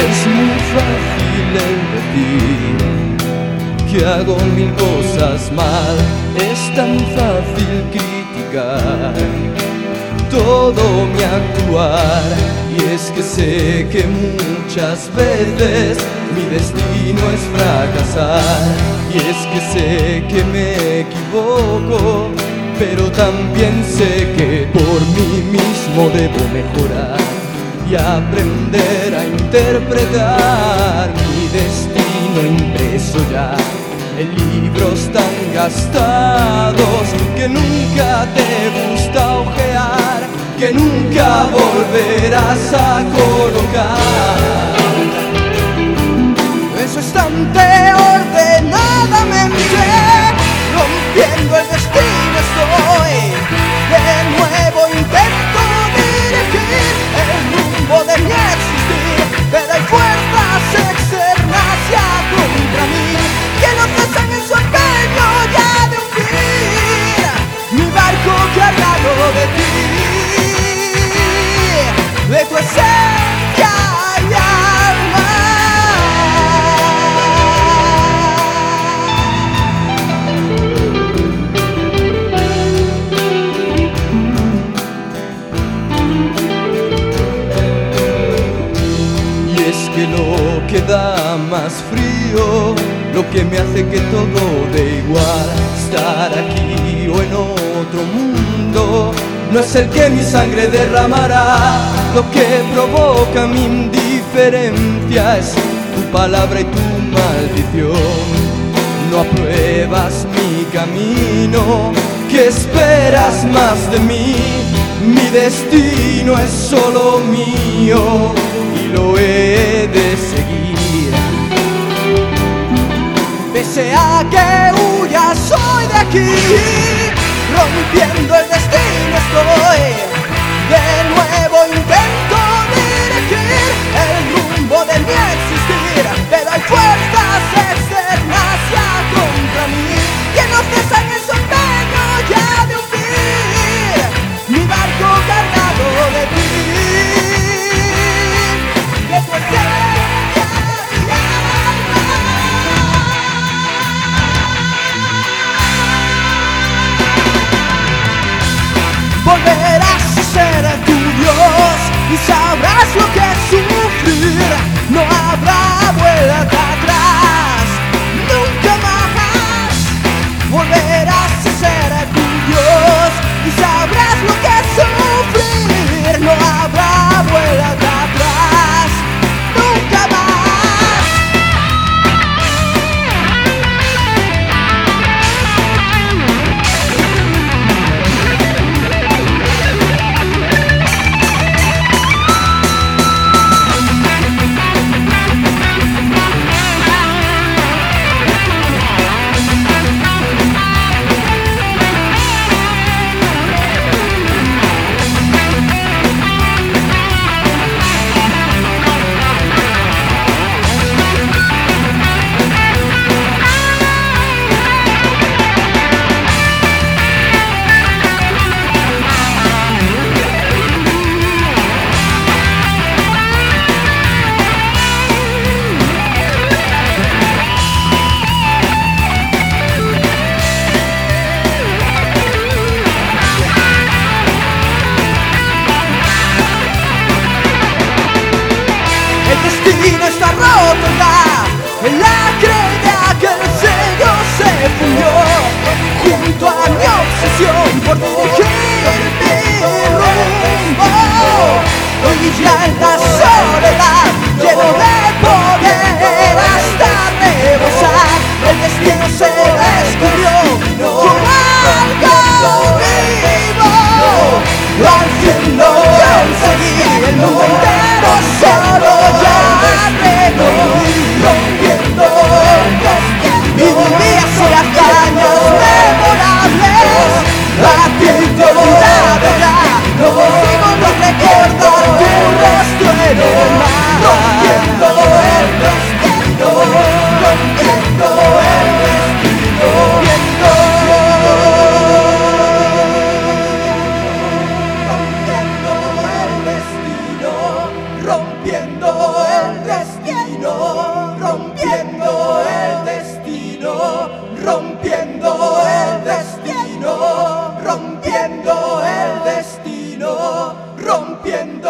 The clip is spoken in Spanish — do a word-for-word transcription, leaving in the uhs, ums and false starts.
Es muy fácil el decir que hago mil cosas mal, es tan fácil criticar todo mi actuar. Y es que sé que muchas veces mi destino es fracasar. Y es que sé que me equivoco, pero también sé que por mí mismo debo mejorar y aprender a interpretar mi destino impreso ya en libros tan gastados que nunca te gusta hojear, que nunca volverás a colocar. Eso es tan ordenadamente, rompiendo el destino estoy. De nuevo intento dirigir el rumbo de mi existir, pero hay fuerzas externas ya contra mí que no cesan en su empeño ya de hundir mi barco cargado de ti, de tu esencia y alma. Y es que lo que da más frío, lo que me hace que todo dé igual, estar aquí o en otro mundo, no es el que mi sangre derramará. Lo que provoca mi indiferencia es tu palabra y tu maldición. No apruebas mi camino, ¿qué esperas más de mí? Mi destino es solo mío y lo he de seguir. Pese a que huya, soy de aquí, rompiendo el destino estoy. De nuevo intento dirigir el rumbo de mi existir, pero hay fuerzas externas ya contra mí que no cesan en su empeño ya de hundir mi barco cargado de ti, de tu esencia y alma. Volverás a ser tu Dios y sabrás lo que es sufrir. No habrá vuelta atrás, nunca más. Volverás a ser tu Dios y sabrás lo que es sufrir. No habrá vuelta atrás, nunca más. rompiendo el destino, rompiendo